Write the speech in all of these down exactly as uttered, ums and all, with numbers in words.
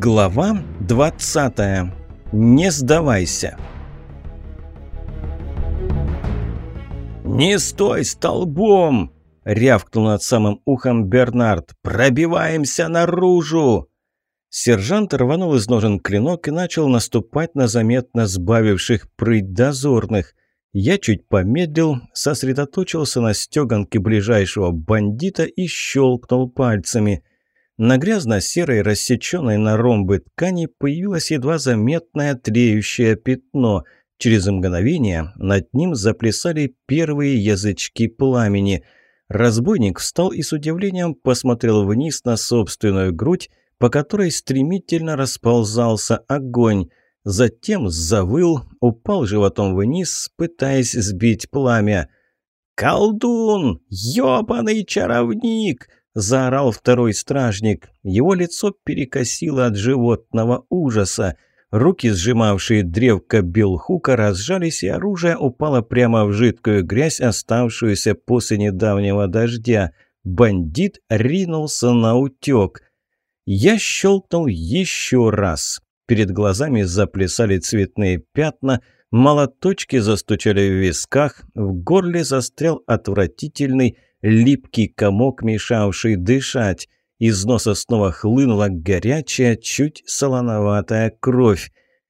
Глава двадцатая. Не сдавайся. «Не стой столбом!» — рявкнул над самым ухом Бернард. «Пробиваемся наружу!» Сержант рванул из ножен клинок и начал наступать на заметно сбавивших прыть дозорных. Я чуть помедлил, сосредоточился на стеганке ближайшего бандита и щелкнул пальцами. На грязно-серой, рассеченной на ромбы ткани появилось едва заметное тлеющее пятно. Через мгновение над ним заплясали первые язычки пламени. Разбойник встал и с удивлением посмотрел вниз на собственную грудь, по которой стремительно расползался огонь. Затем завыл, упал животом вниз, пытаясь сбить пламя. «Колдун! Ёбаный чаровник!» — заорал второй стражник. Его лицо перекосило от животного ужаса. Руки, сжимавшие древко билхука, разжались, и оружие упало прямо в жидкую грязь, оставшуюся после недавнего дождя. Бандит ринулся на утек. Я щелкнул еще раз. Перед глазами заплясали цветные пятна, молоточки застучали в висках, в горле застрял отвратительный липкий комок, мешавший дышать. Из носа снова хлынула горячая, чуть солоноватая кровь.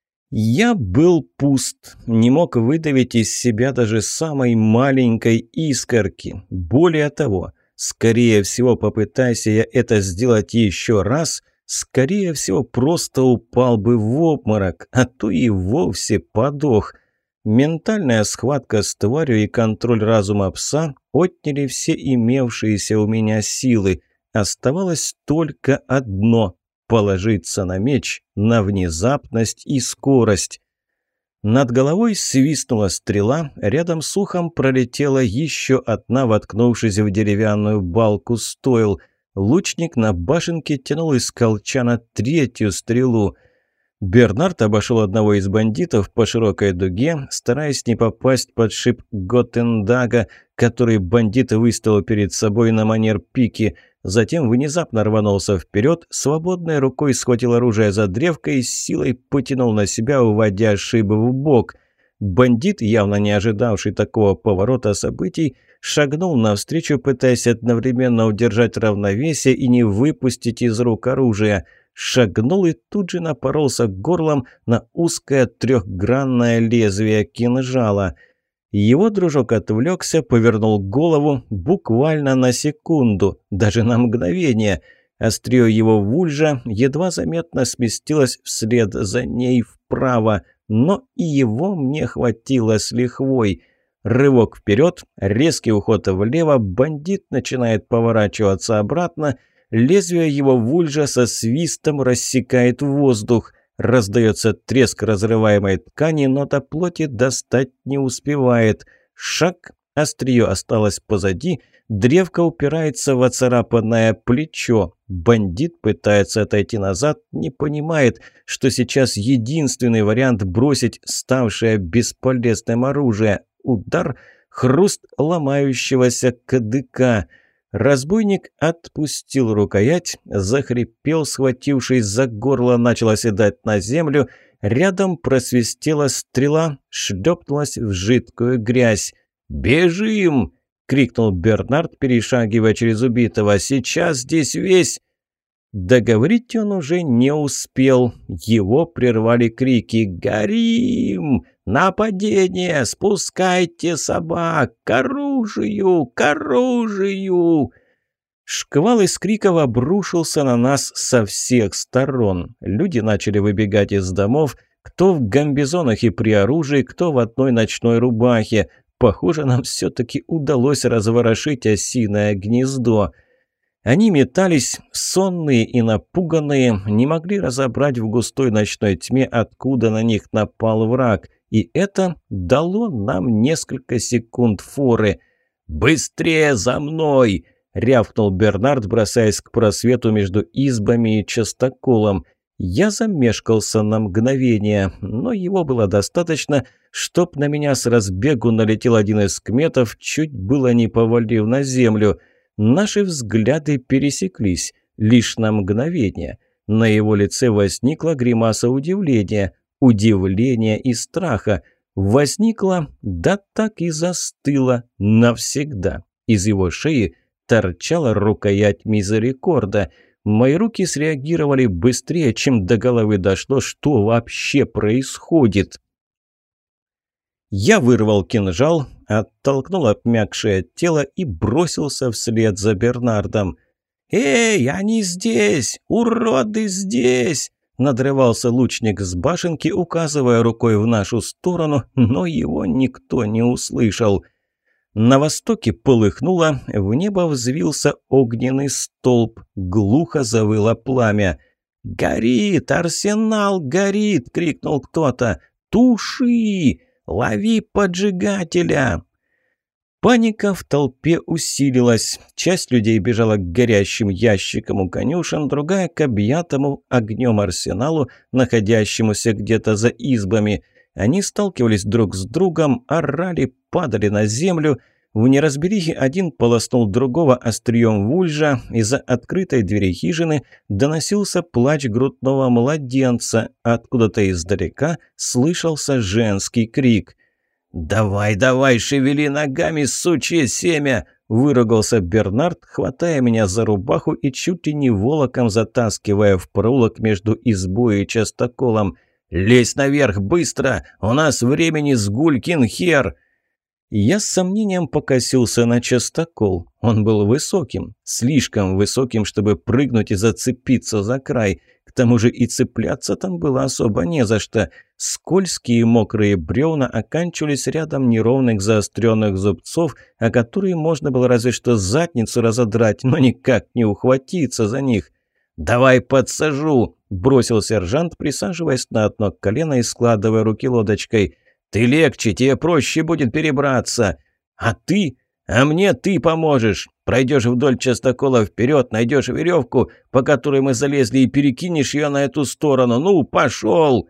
Я был пуст, не мог выдавить из себя даже самой маленькой искорки. Более того, скорее всего, попытайся я это сделать еще раз, скорее всего, просто упал бы в обморок, а то и вовсе подох. Ментальная схватка с тварью и контроль разума пса отняли все имевшиеся у меня силы. Оставалось только одно – положиться на меч, на внезапность и скорость. Над головой свистнула стрела, рядом с ухом пролетела еще одна, воткнувшись в деревянную балку стойл. Лучник на башенке тянул из колчана третью стрелу. Бернард обошел одного из бандитов по широкой дуге, стараясь не попасть под шип Готендага, который бандит выставил перед собой на манер пики. Затем внезапно рванулся вперед, свободной рукой схватил оружие за древко и с силой потянул на себя, уводя шип в бок. Бандит, явно не ожидавший такого поворота событий, шагнул навстречу, пытаясь одновременно удержать равновесие и не выпустить из рук оружие. Шагнул и тут же напоролся горлом на узкое трехгранное лезвие кинжала. Его дружок отвлекся, повернул голову буквально на секунду, даже на мгновение. Острие его вульжа едва заметно сместилось вслед за ней вправо, но и его мне хватило с лихвой. Рывок вперед, резкий уход влево, бандит начинает поворачиваться обратно. Лезвие его вульжа со свистом рассекает воздух. Раздается треск разрываемой ткани, но до плоти достать не успевает. Шаг, острие осталось позади, древко упирается в оцарапанное плечо. Бандит пытается отойти назад, не понимает, что сейчас единственный вариант бросить ставшее бесполезным оружие. Удар, хруст ломающегося кадыка. Разбойник отпустил рукоять, захрипел, схватившись за горло, начал оседать на землю. Рядом просвистела стрела, шлепнулась в жидкую грязь. «Бежим!» — крикнул Бернард, перешагивая через убитого. «Сейчас здесь весь...» Договорить он уже не успел. Его прервали крики: «Горим! Нападение! Спускайте собак! К оружию! К оружию!» Шквал из криков обрушился на нас со всех сторон. Люди начали выбегать из домов, кто в гамбизонах и при оружии, кто в одной ночной рубахе. Похоже, нам все-таки удалось разворошить осиное гнездо. Они метались, сонные и напуганные, не могли разобрать в густой ночной тьме, откуда на них напал враг. И это дало нам несколько секунд форы. «Быстрее за мной!» — рявкнул Бернард, бросаясь к просвету между избами и частоколом. Я замешкался на мгновение, но его было достаточно, чтоб на меня с разбегу налетел один из кметов, чуть было не повалив на землю. Наши взгляды пересеклись лишь на мгновение. На его лице возникла гримаса удивления, удивления и страха. Возникла, да так и застыла навсегда. Из его шеи торчала рукоять мизерикорда. Мои руки среагировали быстрее, чем до головы дошло, что вообще происходит. Я вырвал кинжал, оттолкнул обмякшее тело и бросился вслед за Бернардом. «Эй, они здесь! Уроды здесь!» Надрывался лучник с башенки, указывая рукой в нашу сторону, но его никто не услышал. На востоке полыхнуло, в небо взвился огненный столб, глухо завыло пламя. «Горит! Арсенал горит!» — крикнул кто-то. «Туши! Лови поджигателя!» Паника в толпе усилилась. Часть людей бежала к горящим ящикам у конюшен, другая к объятому огнем арсеналу, находящемуся где-то за избами. Они сталкивались друг с другом, орали, падали на землю. В неразберихе один полоснул другого острием вульжа. Из-за открытой двери хижины доносился плач грудного младенца. Откуда-то издалека слышался женский крик. «Давай, давай, шевели ногами, сучье семя!» – выругался Бернард, хватая меня за рубаху и чуть ли не волоком затаскивая в проулок между избой и частоколом. «Лезь наверх, быстро! У нас времени с гулькин хер!» Я с сомнением покосился на частокол. Он был высоким, слишком высоким, чтобы прыгнуть и зацепиться за край. К тому же и цепляться там было особо не за что. Скользкие мокрые бревна оканчивались рядом неровных заостренных зубцов, о которые можно было разве что задницу разодрать, но никак не ухватиться за них. «Давай подсажу!» – бросил сержант, присаживаясь на одно колено и складывая руки лодочкой. «Ты легче, тебе проще будет перебраться. А ты? А мне ты поможешь. Пройдешь вдоль частокола вперед, найдешь веревку, по которой мы залезли, и перекинешь ее на эту сторону. Ну, пошел!»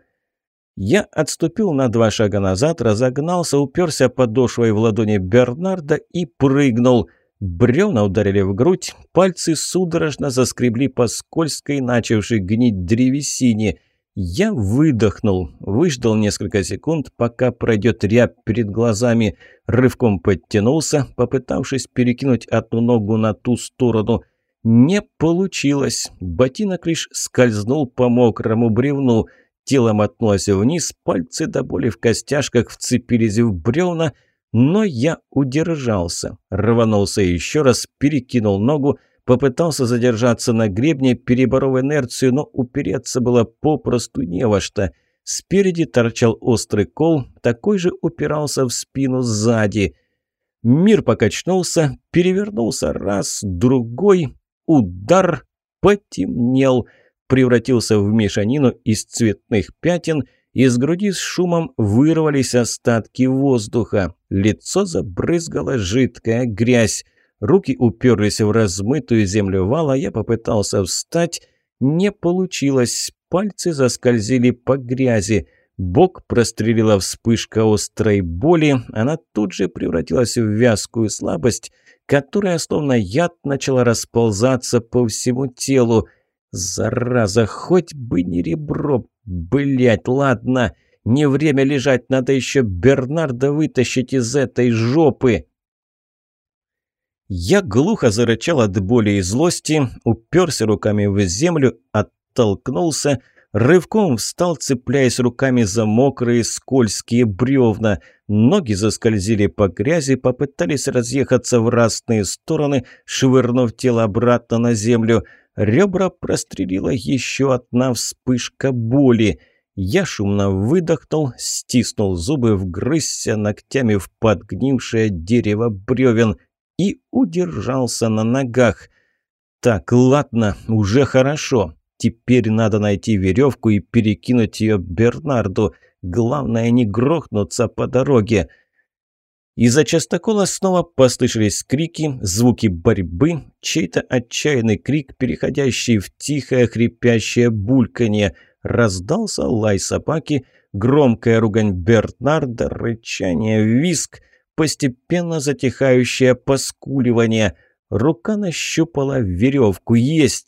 Я отступил на два шага назад, разогнался, уперся подошвой в ладони Бернарда и прыгнул. Бревна ударили в грудь, пальцы судорожно заскребли по скользкой, начавшей гнить древесине. Я выдохнул, выждал несколько секунд, пока пройдет рябь перед глазами, рывком подтянулся, попытавшись перекинуть одну ногу на ту сторону. Не получилось, ботинок лишь скользнул по мокрому бревну, тело мотнулось вниз, пальцы до боли в костяшках вцепились в бревна, но я удержался, рванулся еще раз, перекинул ногу, попытался задержаться на гребне, переборов инерцию, но упереться было попросту не во что. Спереди торчал острый кол, такой же упирался в спину сзади. Мир покачнулся, перевернулся раз, другой, удар, потемнел, превратился в мешанину из цветных пятен, из груди с шумом вырвались остатки воздуха, лицо забрызгала жидкая грязь. Руки уперлись в размытую землю вала, я попытался встать, не получилось, пальцы заскользили по грязи, бок прострелила вспышка острой боли, она тут же превратилась в вязкую слабость, которая словно яд начала расползаться по всему телу. Зараза, хоть бы не ребро, блять, ладно, не время лежать, надо еще Бернарда вытащить из этой жопы. Я глухо зарычал от боли и злости, уперся руками в землю, оттолкнулся, рывком встал, цепляясь руками за мокрые скользкие бревна. Ноги заскользили по грязи, попытались разъехаться в разные стороны, швырнув тело обратно на землю. Ребра прострелила еще одна вспышка боли. Я шумно выдохнул, стиснул зубы, вгрызся ногтями в подгнившее дерево бревен и удержался на ногах. Так, ладно, уже хорошо. Теперь надо найти веревку и перекинуть ее Бернарду. Главное, не грохнуться по дороге. Из-за частокола снова послышались крики, звуки борьбы, чей-то отчаянный крик, переходящий в тихое хрипящее бульканье. Раздался лай собаки, громкая ругань Бернарда, рычание, визг, постепенно затихающее поскуливание. Рука нащупала веревку. Есть!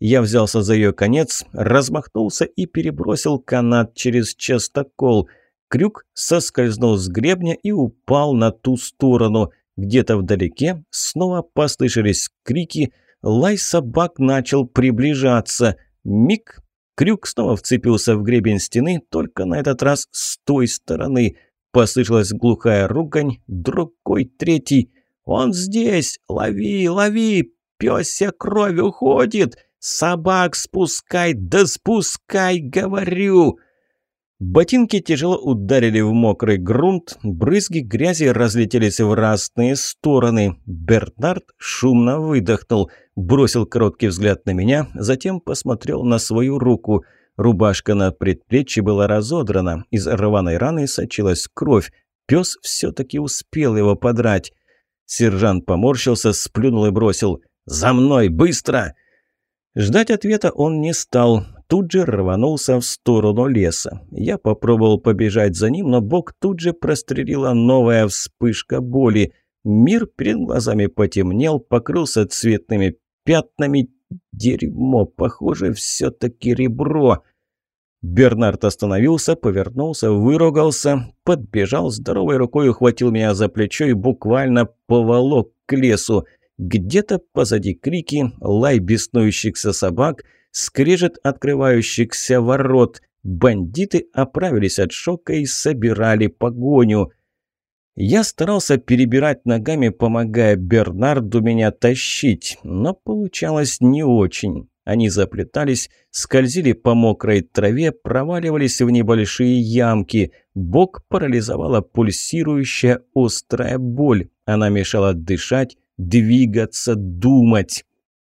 Я взялся за ее конец, размахнулся и перебросил канат через частокол. Крюк соскользнул с гребня и упал на ту сторону. Где-то вдалеке снова послышались крики, лай собак начал приближаться. Миг, крюк снова вцепился в гребень стены, только на этот раз с той стороны. Послышалась глухая ругань, другой, третий. «Он здесь! Лови, лови! Пёсья кровь уходит! Собак спускай, да спускай, говорю!» Ботинки тяжело ударили в мокрый грунт, брызги грязи разлетелись в разные стороны. Бернард шумно выдохнул, бросил короткий взгляд на меня, затем посмотрел на свою руку. Рубашка на предплечье была разодрана, из рваной раны сочилась кровь. Пес все-таки успел его подрать. Сержант поморщился, сплюнул и бросил: «За мной, быстро!» Ждать ответа он не стал. Тут же рванулся в сторону леса. Я попробовал побежать за ним, но бок тут же прострелила новая вспышка боли. Мир перед глазами потемнел, покрылся цветными пятнами. Дерьмо, похоже, все-таки ребро. Бернард остановился, повернулся, выругался, подбежал, здоровой рукой ухватил меня за плечо и буквально поволок к лесу. Где-то позади крики, лай беснующихся собак, скрежет открывающихся ворот. Бандиты оправились от шока и собирали погоню. Я старался перебирать ногами, помогая Бернарду меня тащить, но получалось не очень. Они заплетались, скользили по мокрой траве, проваливались в небольшие ямки. Бок парализовала пульсирующая острая боль. Она мешала дышать, двигаться, думать.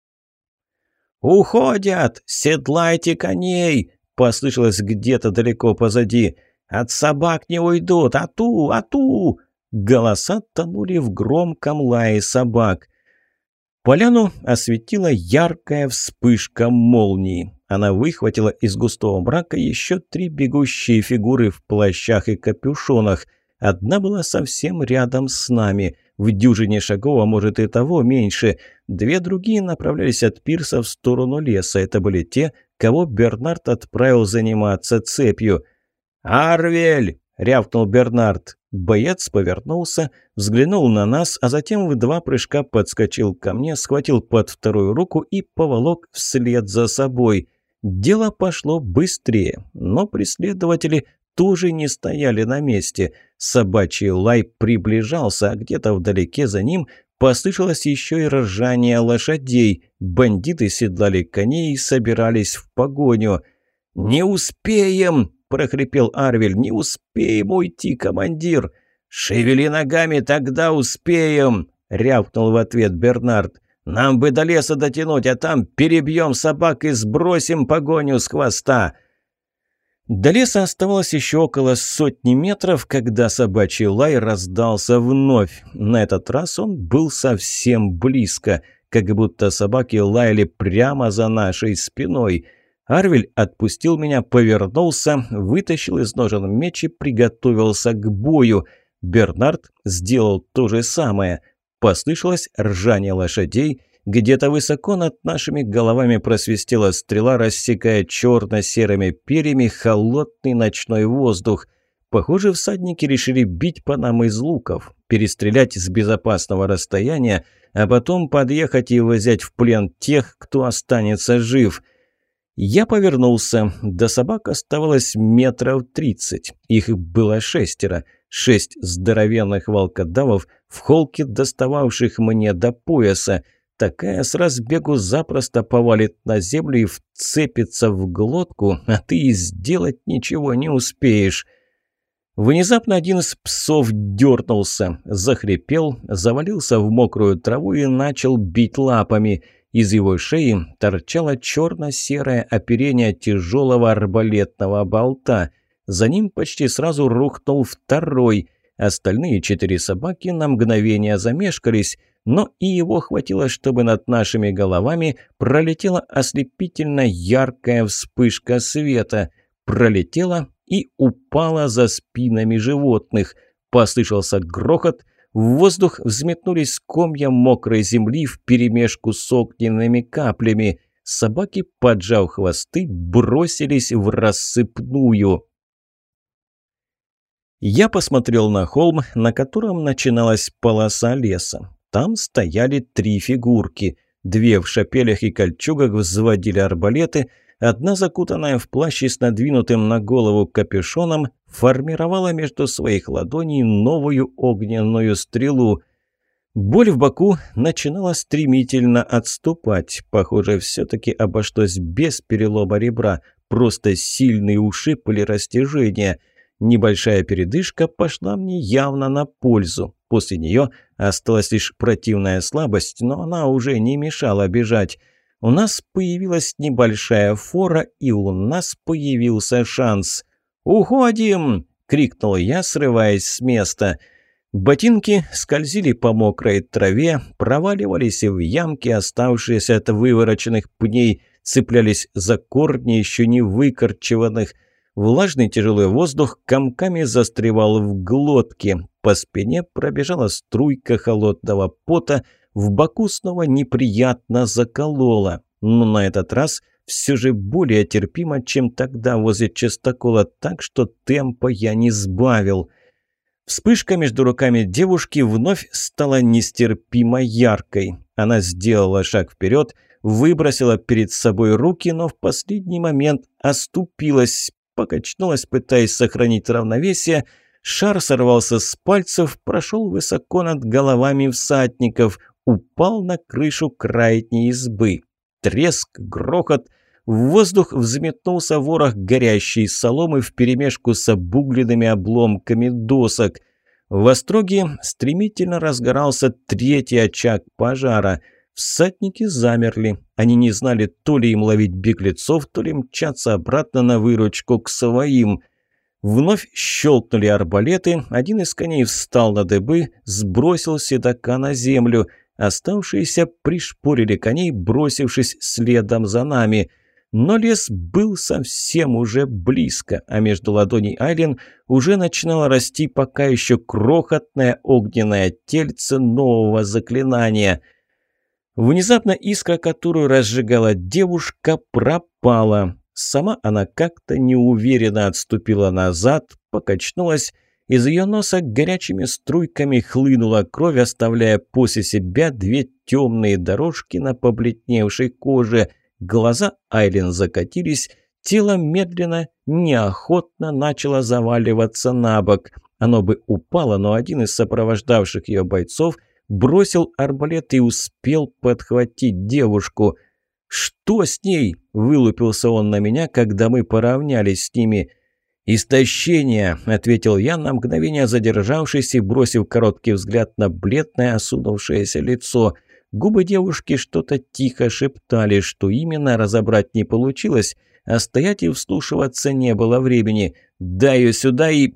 «Уходят! Седлайте коней!» – послышалось где-то далеко позади. «От собак не уйдут! Ату! Ату!» Голоса тонули в громком лае собак. Поляну осветила яркая вспышка молнии. Она выхватила из густого мрака еще три бегущие фигуры в плащах и капюшонах. Одна была совсем рядом с нами, в дюжине шагов, а может и того меньше. Две другие направлялись от пирса в сторону леса. Это были те, кого Бернард отправил заниматься цепью. «Арвель!» — рявкнул Бернард. Боец повернулся, взглянул на нас, а затем в два прыжка подскочил ко мне, схватил под вторую руку и поволок вслед за собой. Дело пошло быстрее, но преследователи тоже не стояли на месте. Собачий лай приближался, а где-то вдалеке за ним послышалось еще и ржание лошадей. Бандиты седлали коней и собирались в погоню. «Не успеем!» – прохрипел Арвель. «Не успеем уйти, командир!» «Шевели ногами, тогда успеем!» – рявкнул в ответ Бернард. «Нам бы до леса дотянуть, а там перебьем собак и сбросим погоню с хвоста!» До леса оставалось еще около сотни метров, когда собачий лай раздался вновь. На этот раз он был совсем близко, как будто собаки лаяли прямо за нашей спиной. Арвель отпустил меня, повернулся, вытащил из ножен меч и приготовился к бою. Бернард сделал то же самое. Послышалось ржание лошадей. Где-то высоко над нашими головами просвистела стрела, рассекая черно-серыми перьями холодный ночной воздух. Похоже, всадники решили бить по нам из луков, перестрелять с безопасного расстояния, а потом подъехать и взять в плен тех, кто останется жив. Я повернулся. До собак оставалось метров тридцать. Их было шестеро. Шесть здоровенных волкодавов в холке, достававших мне до пояса. Такая с разбегу запросто повалит на землю и вцепится в глотку, а ты и сделать ничего не успеешь. Внезапно один из псов дернулся, захрипел, завалился в мокрую траву и начал бить лапами. Из его шеи торчало черно-серое оперение тяжелого арбалетного болта. За ним почти сразу рухнул второй. Остальные четыре собаки на мгновение замешкались, но и его хватило, чтобы над нашими головами пролетела ослепительно яркая вспышка света. Пролетела и упала за спинами животных. Послышался грохот, в воздух взметнулись комья мокрой земли вперемешку с огненными каплями. собаки, поджав хвосты, бросились в рассыпную. Я посмотрел на холм, на котором начиналась полоса леса. Там стояли три фигурки. Две в шапелях и кольчугах взводили арбалеты, одна, закутанная в плащ и с надвинутым на голову капюшоном, формировала между своих ладоней новую огненную стрелу. Боль в боку начинала стремительно отступать. Похоже, все-таки обошлось без перелома ребра, просто сильный ушиб или растяжение. Небольшая передышка пошла мне явно на пользу. После нее осталась лишь противная слабость, но она уже не мешала бежать. У нас появилась небольшая фора, и у нас появился шанс. «Уходим!» — крикнул я, срываясь с места. Ботинки скользили по мокрой траве, проваливались в ямки, оставшиеся от вывороченных пней, цеплялись за корни еще не выкорчеванных. Влажный тяжелый воздух комками застревал в глотке. По спине пробежала струйка холодного пота, в боку снова неприятно закололо. Но на этот раз все же более терпимо, чем тогда возле частокола, так что темпа я не сбавил. Вспышка между руками девушки вновь стала нестерпимо яркой. Она сделала шаг вперед, выбросила перед собой руки, но в последний момент оступилась, покачнулась, пытаясь сохранить равновесие. Шар сорвался с пальцев, прошел высоко над головами всадников, упал на крышу крайней избы. Треск, грохот. В воздух взметнулся ворох горящей соломы вперемешку с обугленными обломками досок. В остроге стремительно разгорался третий очаг пожара. Всадники замерли. Они не знали, то ли им ловить беглецов, то ли мчаться обратно на выручку к своим. Вновь щелкнули арбалеты. Один из коней встал на дыбы, сбросил седока на землю. Оставшиеся пришпорили коней, бросившись следом за нами. Но лес был совсем уже близко, а между ладоней Айлен уже начинало расти пока еще крохотное огненное тельце нового заклинания. Внезапно искра, которую разжигала девушка, пропала. Сама она как-то неуверенно отступила назад, покачнулась. Из ее носа горячими струйками хлынула кровь, оставляя после себя две темные дорожки на побледневшей коже. Глаза Айлен закатились, тело медленно, неохотно начало заваливаться на бок. Оно бы упало, но один из сопровождавших ее бойцов бросил арбалет и успел подхватить девушку. «Что с ней?» – вылупился он на меня, когда мы поравнялись с ними. «Истощение», – ответил я, на мгновение задержавшись и бросив короткий взгляд на бледное осунувшееся лицо. Губы девушки что-то тихо шептали, что именно разобрать не получилось, а стоять и вслушиваться не было времени. «Дай ее сюда и...»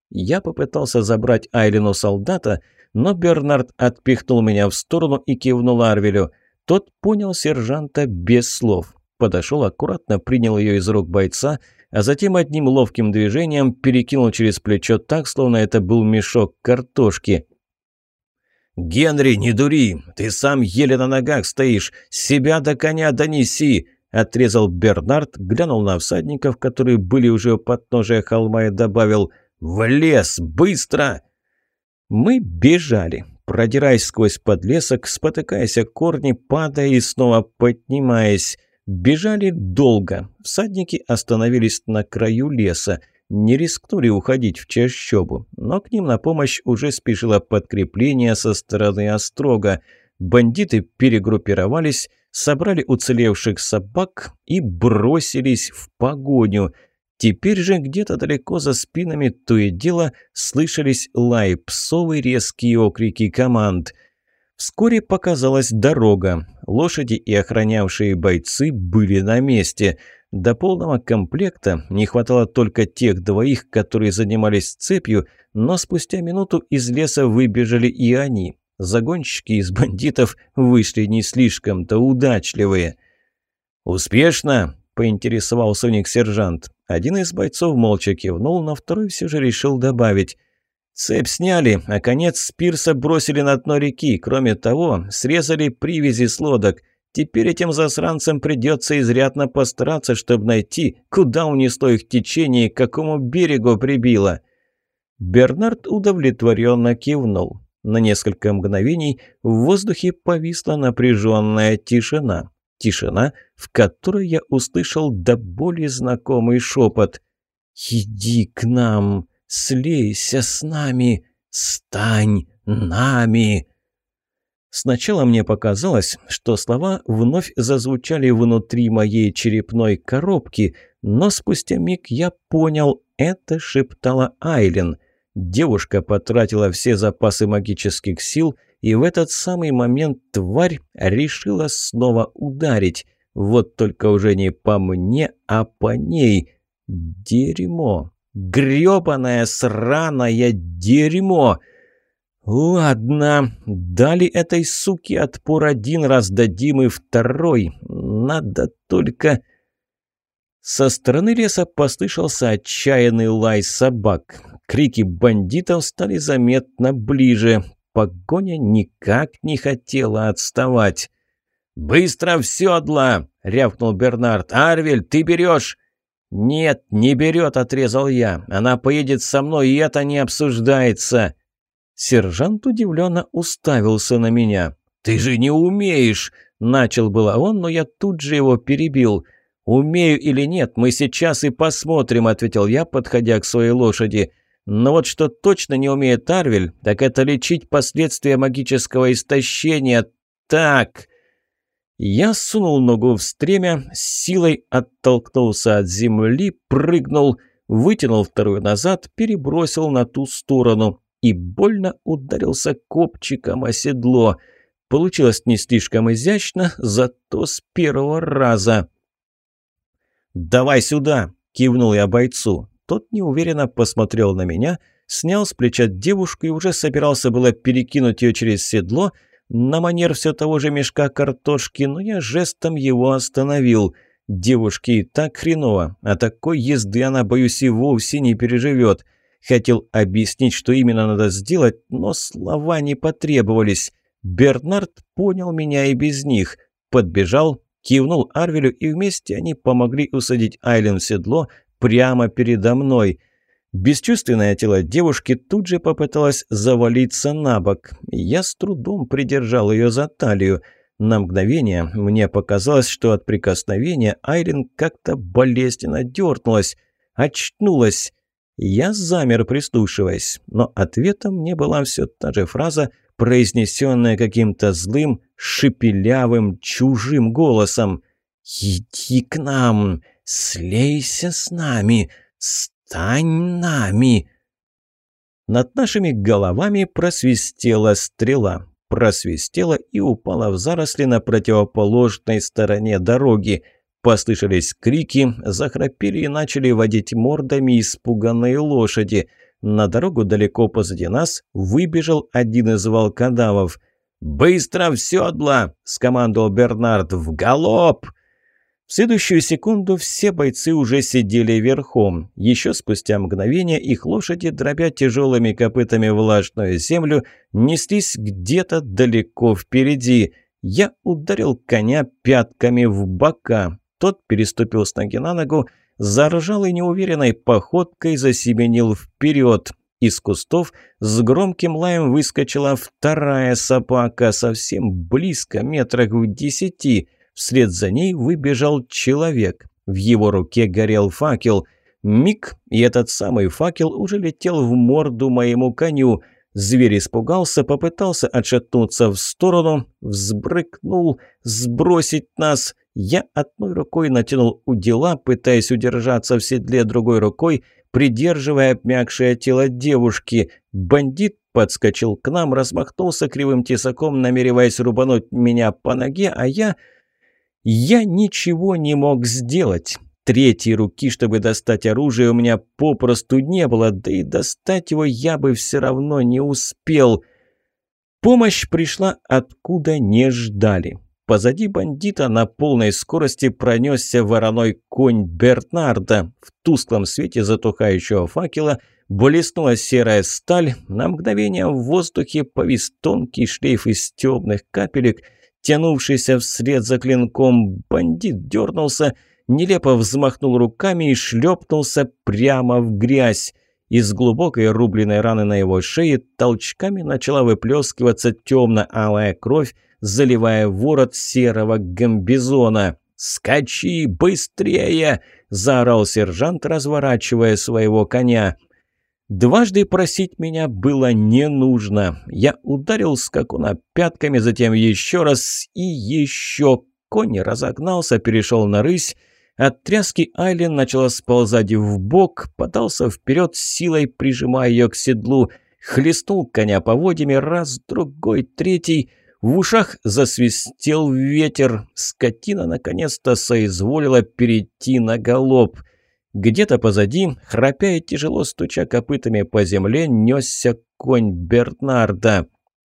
Я попытался забрать Айлену солдата, но Бернард отпихнул меня в сторону и кивнул Арвелю. Тот понял сержанта без слов. Подошел, аккуратно принял ее из рук бойца, а затем одним ловким движением перекинул через плечо так, словно это был мешок картошки. «Генри, не дури! Ты сам еле на ногах стоишь! Себя до коня донеси!» – отрезал Бернард, глянул на всадников, которые были уже у подножия холма, и добавил: «В лес! Быстро!» Мы бежали, продираясь сквозь подлесок, спотыкаясь о корни, падая и снова поднимаясь. Бежали долго. Всадники остановились на краю леса. Не рискнули уходить в чащобу, но к ним на помощь уже спешило подкрепление со стороны острога. Бандиты перегруппировались, собрали уцелевших собак и бросились в погоню. Теперь же где-то далеко за спинами то и дело слышались лай псов и резкие окрики команд. Вскоре показалась дорога. Лошади и охранявшие бойцы были на месте. До полного комплекта не хватало только тех двоих, которые занимались цепью, но спустя минуту из леса выбежали и они. Загонщики из бандитов вышли не слишком-то удачливые. «Успешно?» – поинтересовался у них сержант. Один из бойцов молча кивнул, но второй все же решил добавить: «Цепь сняли, а конец с пирса бросили на дно реки. Кроме того, срезали привязи с лодок. Теперь этим засранцам придется изрядно постараться, чтобы найти, куда унесло их течение и к какому берегу прибило». Бернард удовлетворенно кивнул. На несколько мгновений в воздухе повисла напряженная тишина. Тишина, в которой я услышал до боли знакомый шепот. «Иди к нам, слейся с нами, стань нами». Сначала мне показалось, что слова вновь зазвучали внутри моей черепной коробки, но спустя миг я понял, это шептала Айлин. Девушка потратила все запасы магических сил, и в этот самый момент тварь решила снова ударить. Вот только уже не по мне, а по ней. Дерьмо. Грёбаное сраное дерьмо. Ладно, дали этой суке отпор один раз, дадим и второй. Надо только... Со стороны леса послышался отчаянный лай собак. Крики бандитов стали заметно ближе. Погоня никак не хотела отставать. «Быстро в седло!» — рявкнул Бернард. «Арвель, ты берешь?» «Нет, не берет», — отрезал я. «Она поедет со мной, и это не обсуждается». Сержант удивленно уставился на меня. «Ты же не умеешь!» — начал было он, но я тут же его перебил. «Умею или нет, мы сейчас и посмотрим», — ответил я, подходя к своей лошади. «Но вот что точно не умеет Арвель, так это лечить последствия магического истощения. Так...» Я сунул ногу в стремя, с силой оттолкнулся от земли, прыгнул, вытянул вторую назад, перебросил на ту сторону и больно ударился копчиком о седло. Получилось не слишком изящно, зато с первого раза. «Давай сюда!» – кивнул я бойцу. Тот неуверенно посмотрел на меня, снял с плеча девушку и уже собирался было перекинуть ее через седло на манер все того же мешка картошки, но я жестом его остановил. Девушке и так хреново, а такой езды она, боюсь, и вовсе не переживет. Хотел объяснить, что именно надо сделать, но слова не потребовались. Бернард понял меня и без них. Подбежал, кивнул Арвелю, и вместе они помогли усадить Айлен в седло прямо передо мной. Бесчувственное тело девушки тут же попыталось завалиться на бок. Я с трудом придержал ее за талию. На мгновение мне показалось, что от прикосновения Айлен как-то болезненно дернулась, очнулась. Я замер, прислушиваясь, но ответом мне была все та же фраза, произнесенная каким-то злым, шепелявым, чужим голосом. «Иди к нам, слейся с нами, стань нами!» Над нашими головами просвистела стрела. Просвистела и упала в заросли на противоположной стороне дороги. Послышались крики, захрапели и начали водить мордами испуганные лошади. На дорогу далеко позади нас выбежал один из волкодавов. «Быстро в седло!» – скомандовал Бернард. «В галоп!» В следующую секунду все бойцы уже сидели верхом. Еще спустя мгновение их лошади, дробя тяжелыми копытами влажную землю, неслись где-то далеко впереди. Я ударил коня пятками в бока. Тот переступил с ноги на ногу, заржал и неуверенной походкой засеменил вперед. Из кустов с громким лаем выскочила вторая собака, совсем близко, метрах в десяти. Вслед за ней выбежал человек. В его руке горел факел. Миг, и этот самый факел уже летел в морду моему коню. Зверь испугался, попытался отшатнуться в сторону, взбрыкнул, сбросить нас. Я одной рукой натянул удила, пытаясь удержаться в седле, другой рукой придерживая обмякшее тело девушки. Бандит подскочил к нам, размахнулся кривым тесаком, намереваясь рубануть меня по ноге, а я... Я ничего не мог сделать. Третьей руки, чтобы достать оружие, у меня попросту не было, да и достать его я бы все равно не успел. Помощь пришла откуда не ждали. Позади бандита на полной скорости пронесся вороной конь Бернарда. В тусклом свете затухающего факела блеснула серая сталь. На мгновение в воздухе повис тонкий шлейф из темных капелек. тянувшийся вслед за клинком. Бандит дернулся, нелепо взмахнул руками и шлепнулся прямо в грязь. Из глубокой рубленной раны на его шее толчками начала выплескиваться темно-алая кровь, заливая ворот серого гамбизона. «Скачи быстрее!» – заорал сержант, разворачивая своего коня. Дважды просить меня было не нужно. Я ударил скакуна пятками, затем еще раз и еще. Конь разогнался, перешел на рысь. От тряски Айлин начала сползать вбок, подался вперед, силой прижимая ее к седлу. Хлестнул коня поводьями раз, другой, третий. В ушах засвистел ветер. Скотина наконец-то соизволила перейти на галоп. Где-то позади, храпя и тяжело стуча копытами по земле, несся конь Бернарда.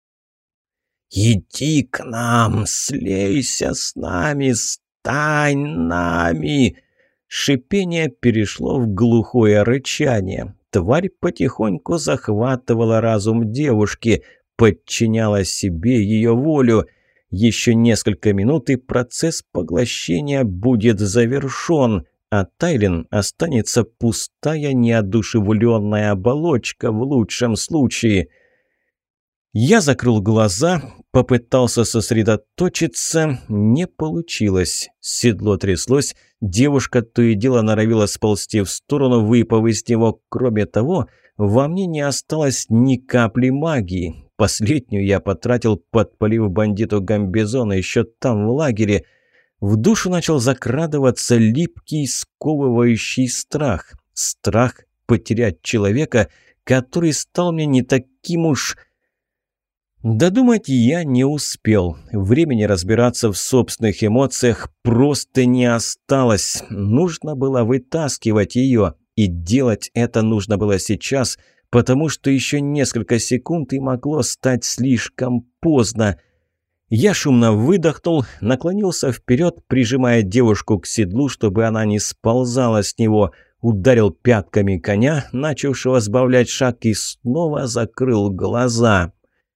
«Иди к нам, слейся с нами, стань нами!» Шипение перешло в глухое рычание. Тварь потихоньку захватывала разум девушки, подчиняла себе ее волю. Еще несколько минут, и процесс поглощения будет завершен. А Тайлин останется пустая, неодушевленная оболочка в лучшем случае. Я закрыл глаза, попытался сосредоточиться, не получилось. Седло тряслось, девушка то и дело норовила сползти в сторону, выпав из него. Кроме того, во мне не осталось ни капли магии. Последнюю я потратил, подпалив бандиту Гамбизона еще там, в лагере. В душу начал закрадываться липкий, сковывающий страх. Страх потерять человека, который стал мне не таким уж... Додумать я не успел. Времени разбираться в собственных эмоциях просто не осталось. Нужно было вытаскивать ее. И делать это нужно было сейчас, потому что еще несколько секунд и могло стать слишком поздно. Я шумно выдохнул, наклонился вперед, прижимая девушку к седлу, чтобы она не сползала с него, ударил пятками коня, начавшего сбавлять шаг, и снова закрыл глаза.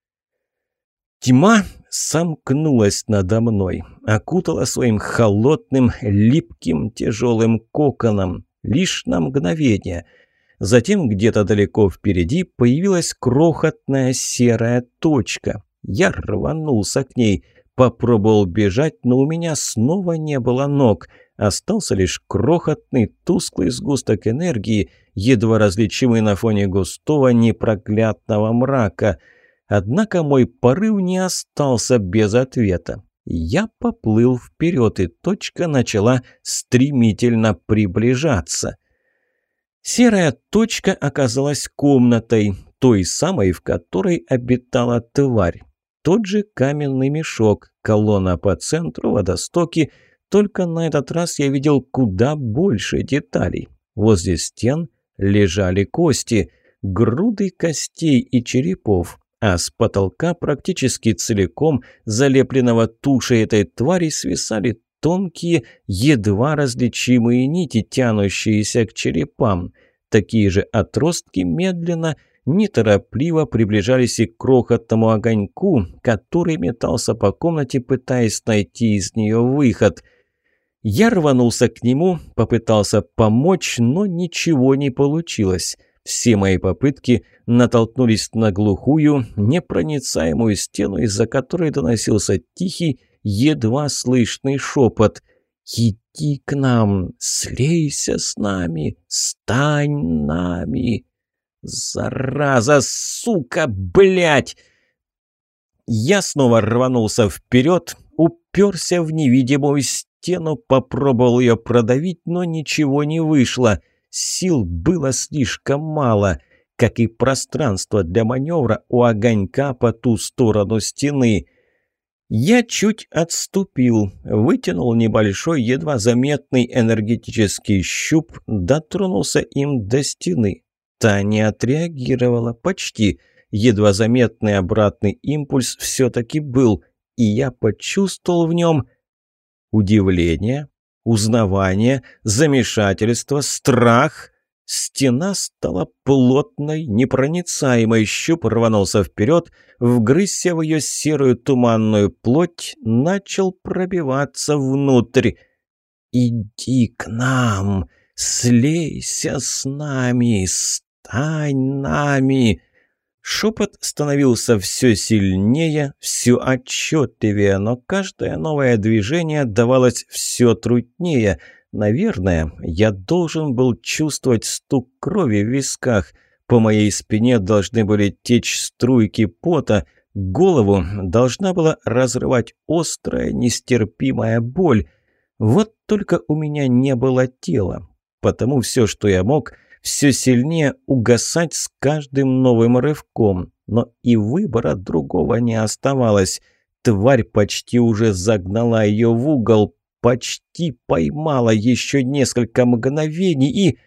Тьма сомкнулась надо мной, окутала своим холодным, липким, тяжелым коконом. Лишь на мгновение. Затем где-то далеко впереди появилась крохотная серая точка. Я рванулся к ней, попробовал бежать, но у меня снова не было ног. Остался лишь крохотный, тусклый сгусток энергии, едва различимый на фоне густого, непроглядного мрака. Однако мой порыв не остался без ответа. Я поплыл вперед, и точка начала стремительно приближаться. Серая точка оказалась комнатой, той самой, в которой обитала тварь. Тот же каменный мешок, колонна по центру, водостоки, только на этот раз я видел куда больше деталей. Возле стен лежали кости, груды костей и черепов, а с потолка практически целиком, залепленного тушей этой твари, свисали тонкие, едва различимые нити, тянущиеся к черепам. Такие же отростки медленно, неторопливо приближались и к крохотному огоньку, который метался по комнате, пытаясь найти из нее выход. Я рванулся к нему, попытался помочь, но ничего не получилось. Все мои попытки натолкнулись на глухую, непроницаемую стену, из-за которой доносился тихий, едва слышный шепот. «Иди к нам, слейся с нами, стань нами!» «Зараза, сука, блядь!» Я снова рванулся вперед, уперся в невидимую стену, попробовал ее продавить, но ничего не вышло. Сил было слишком мало, как и пространство для маневра у огонька по ту сторону стены. Я чуть отступил, вытянул небольшой, едва заметный энергетический щуп, дотронулся им до стены. Та не отреагировала почти. Едва заметный обратный импульс все-таки был, и я почувствовал в нем удивление, узнавание, замешательство, страх. Стена стала плотной, непроницаемой, щуп рванулся вперед, вгрызся в ее серую туманную плоть, начал пробиваться внутрь. «Иди к нам, слейся с нами, стань нами!» Шепот становился все сильнее, все отчетливее, но каждое новое движение давалось все труднее. Наверное, я должен был чувствовать стук крови в висках. По моей спине должны были течь струйки пота. Голову должна была разрывать острая, нестерпимая боль. Вот только у меня не было тела. Потому все, что я мог, все сильнее угасать с каждым новым рывком. Но и выбора другого не оставалось. Тварь почти уже загнала ее в угол. Почти поймала, еще несколько мгновений, и...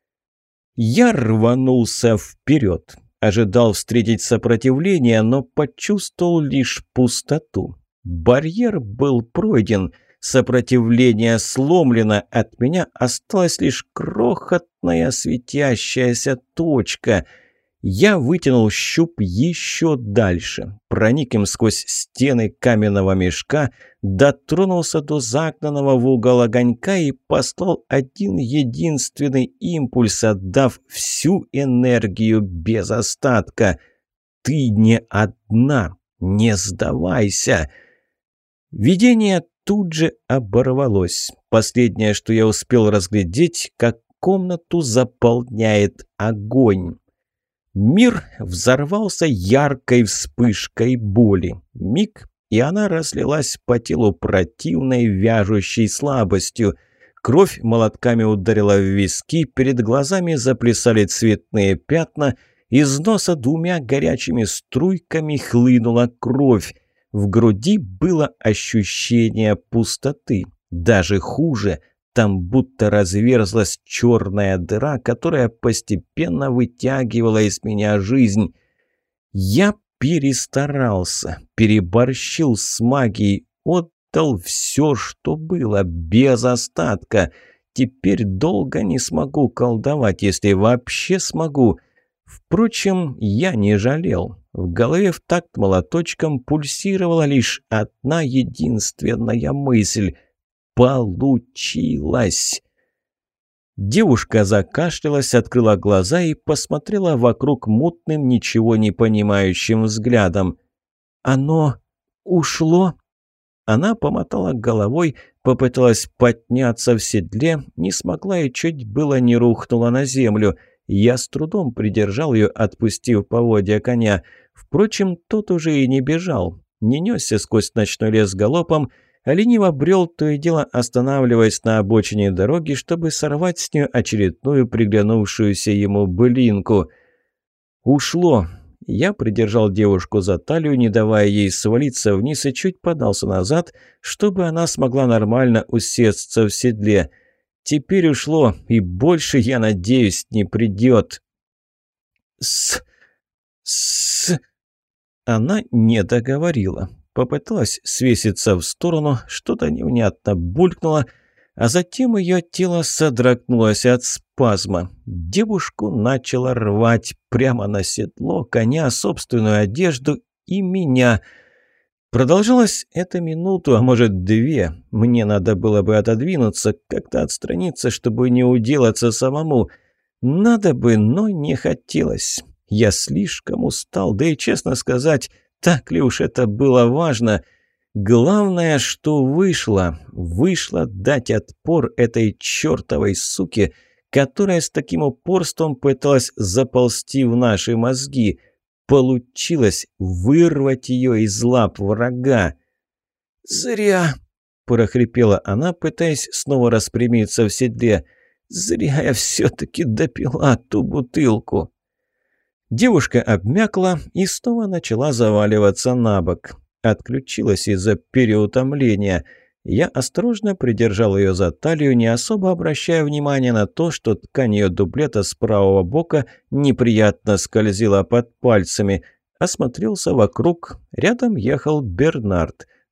Я рванулся вперед. Ожидал встретить сопротивление, но почувствовал лишь пустоту. Барьер был пройден, сопротивление сломлено, от меня осталась лишь крохотная светящаяся точка. Я вытянул щуп еще дальше, проник им сквозь стены каменного мешка, дотронулся до загнанного в угол огонька и послал один единственный импульс, отдав всю энергию без остатка. «Ты не одна! Не сдавайся!» Видение тут же оборвалось. Последнее, что я успел разглядеть, как комнату заполняет огонь. Мир взорвался яркой вспышкой боли. Миг, и она разлилась по телу противной вяжущей слабостью. Кровь молотками ударила в виски, перед глазами заплясали цветные пятна, из носа двумя горячими струйками хлынула кровь. В груди было ощущение пустоты. Даже хуже — там будто разверзлась черная дыра, которая постепенно вытягивала из меня жизнь. Я перестарался, переборщил с магией, отдал все, что было, без остатка. Теперь долго не смогу колдовать, если вообще смогу. Впрочем, я не жалел. В голове в такт молоточком пульсировала лишь одна единственная мысль — получилось! Девушка закашлялась, открыла глаза и посмотрела вокруг мутным, ничего не понимающим взглядом. «Оно ушло?» Она помотала головой, попыталась подняться в седле, не смогла и чуть было не рухнула на землю. Я с трудом придержал ее, отпустив поводья коня. Впрочем, тот уже и не бежал, не несся сквозь ночной лес галопом, а лениво брел, то и дело останавливаясь на обочине дороги, чтобы сорвать с нее очередную приглянувшуюся ему былинку. «Ушло!» Я придержал девушку за талию, не давая ей свалиться вниз, и чуть подался назад, чтобы она смогла нормально усесться в седле. «Теперь ушло, и больше, я надеюсь, не придет!» «С... с...» Она не договорила. Попыталась свеситься в сторону, что-то невнятно булькнуло, а затем ее тело содрогнулось от спазма. Девушку начало рвать прямо на седло, коня, собственную одежду и меня. Продолжалось это минуту, а может две. Мне надо было бы отодвинуться, как-то отстраниться, чтобы не уделаться самому. Надо бы, но не хотелось. Я слишком устал, да и, честно сказать, так ли уж это было важно? Главное, что вышло. Вышло дать отпор этой чертовой суке, которая с таким упорством пыталась заползти в наши мозги. Получилось вырвать ее из лап врага. «Зря!» – прохрипела она, пытаясь снова распрямиться в седле. «Зря я все-таки допила ту бутылку!» Девушка обмякла и снова начала заваливаться на бок. Отключилась из-за переутомления. Я осторожно придержал ее за талию, не особо обращая внимания на то, что ткань ее дублета с правого бока неприятно скользила под пальцами. Осмотрелся вокруг. Рядом ехал Бернард.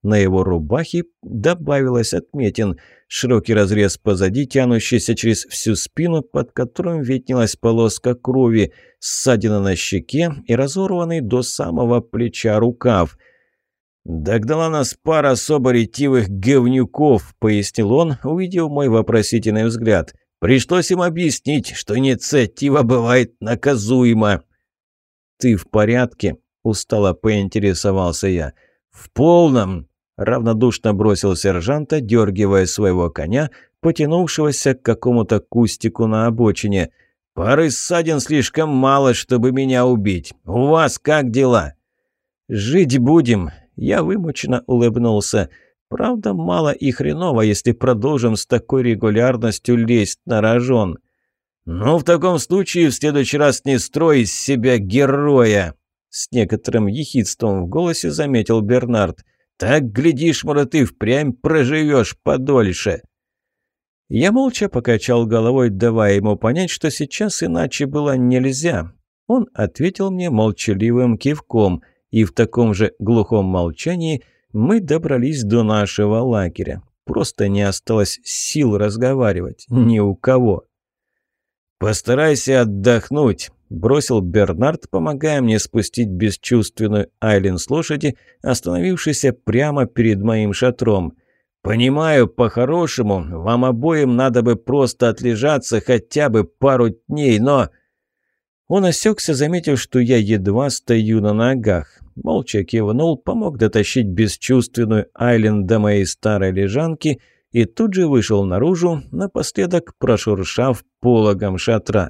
На его рубахе добавилось отметин. Широкий разрез позади, тянущийся через всю спину, под которым виднелась полоска крови, ссадина на щеке и разорванный до самого плеча рукав. «Догнала нас пара особо ретивых говнюков», — пояснил он, увидев мой вопросительный взгляд. «Пришлось им объяснить, что инициатива бывает наказуема». «Ты в порядке?» — устало поинтересовался я. «В полном», — равнодушно бросил сержант, дергивая своего коня, потянувшегося к какому-то кустику на обочине. «Пары ссадин слишком мало, чтобы меня убить. У вас как дела?» «Жить будем», — я вымученно улыбнулся. «Правда, мало и хреново, если продолжим с такой регулярностью лезть на рожон». «Ну, в таком случае в следующий раз не строй из себя героя!» С некоторым ехидством в голосе заметил Бернард. «Так, глядишь, может, ты впрямь проживешь подольше!» Я молча покачал головой, давая ему понять, что сейчас иначе было нельзя. Он ответил мне молчаливым кивком, и в таком же глухом молчании мы добрались до нашего лагеря. Просто не осталось сил разговаривать ни у кого. «Постарайся отдохнуть», — бросил Бернард, помогая мне спустить бесчувственную Айлин с лошади, остановившейся прямо перед моим шатром. «Понимаю, по-хорошему, вам обоим надо бы просто отлежаться хотя бы пару дней, но...» Он осекся, заметив, что я едва стою на ногах. Молча кивнул, помог дотащить бесчувственную Айлин до моей старой лежанки и тут же вышел наружу, напоследок прошуршав пологом шатра.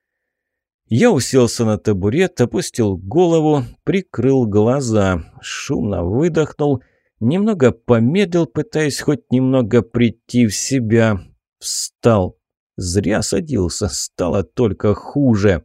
Я уселся на табурет, опустил голову, прикрыл глаза, шумно выдохнул, немного помедлил, пытаясь хоть немного прийти в себя. Встал. Зря садился, стало только хуже.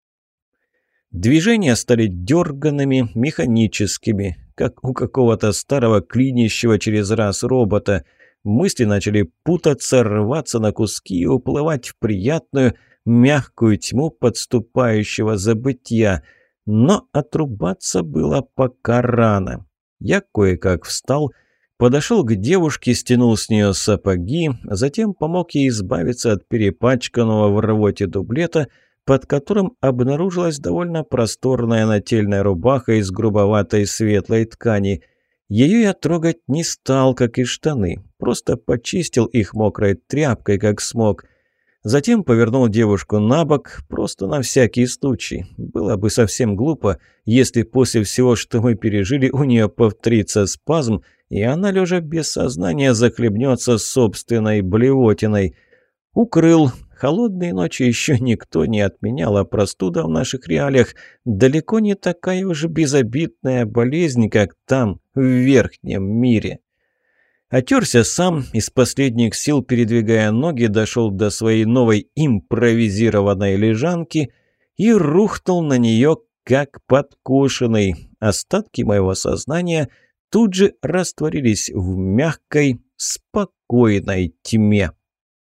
Движения стали дерганными, механическими, как у какого-то старого клинящего через раз робота. Мысли начали путаться, рваться на куски и уплывать в приятную, мягкую тьму подступающего забытья. Но отрубаться было пока рано. Я кое-как встал, подошел к девушке, стянул с нее сапоги, затем помог ей избавиться от перепачканного в рвоте дублета, под которым обнаружилась довольно просторная нательная рубаха из грубоватой светлой ткани. Ее я трогать не стал, как и штаны, просто почистил их мокрой тряпкой, как смог. Затем повернул девушку на бок, просто на всякий случай. Было бы совсем глупо, если после всего, что мы пережили, у нее повторится спазм, и она, лежа без сознания, захлебнется собственной блевотиной. Укрыл. Холодные ночи еще никто не отменял, а простуда в наших реалиях далеко не такая уж безобидная болезнь, как там, в верхнем мире. Отерся сам, из последних сил передвигая ноги, дошел до своей новой импровизированной лежанки и рухнул на нее, как подкошенный. Остатки моего сознания тут же растворились в мягкой, спокойной тьме.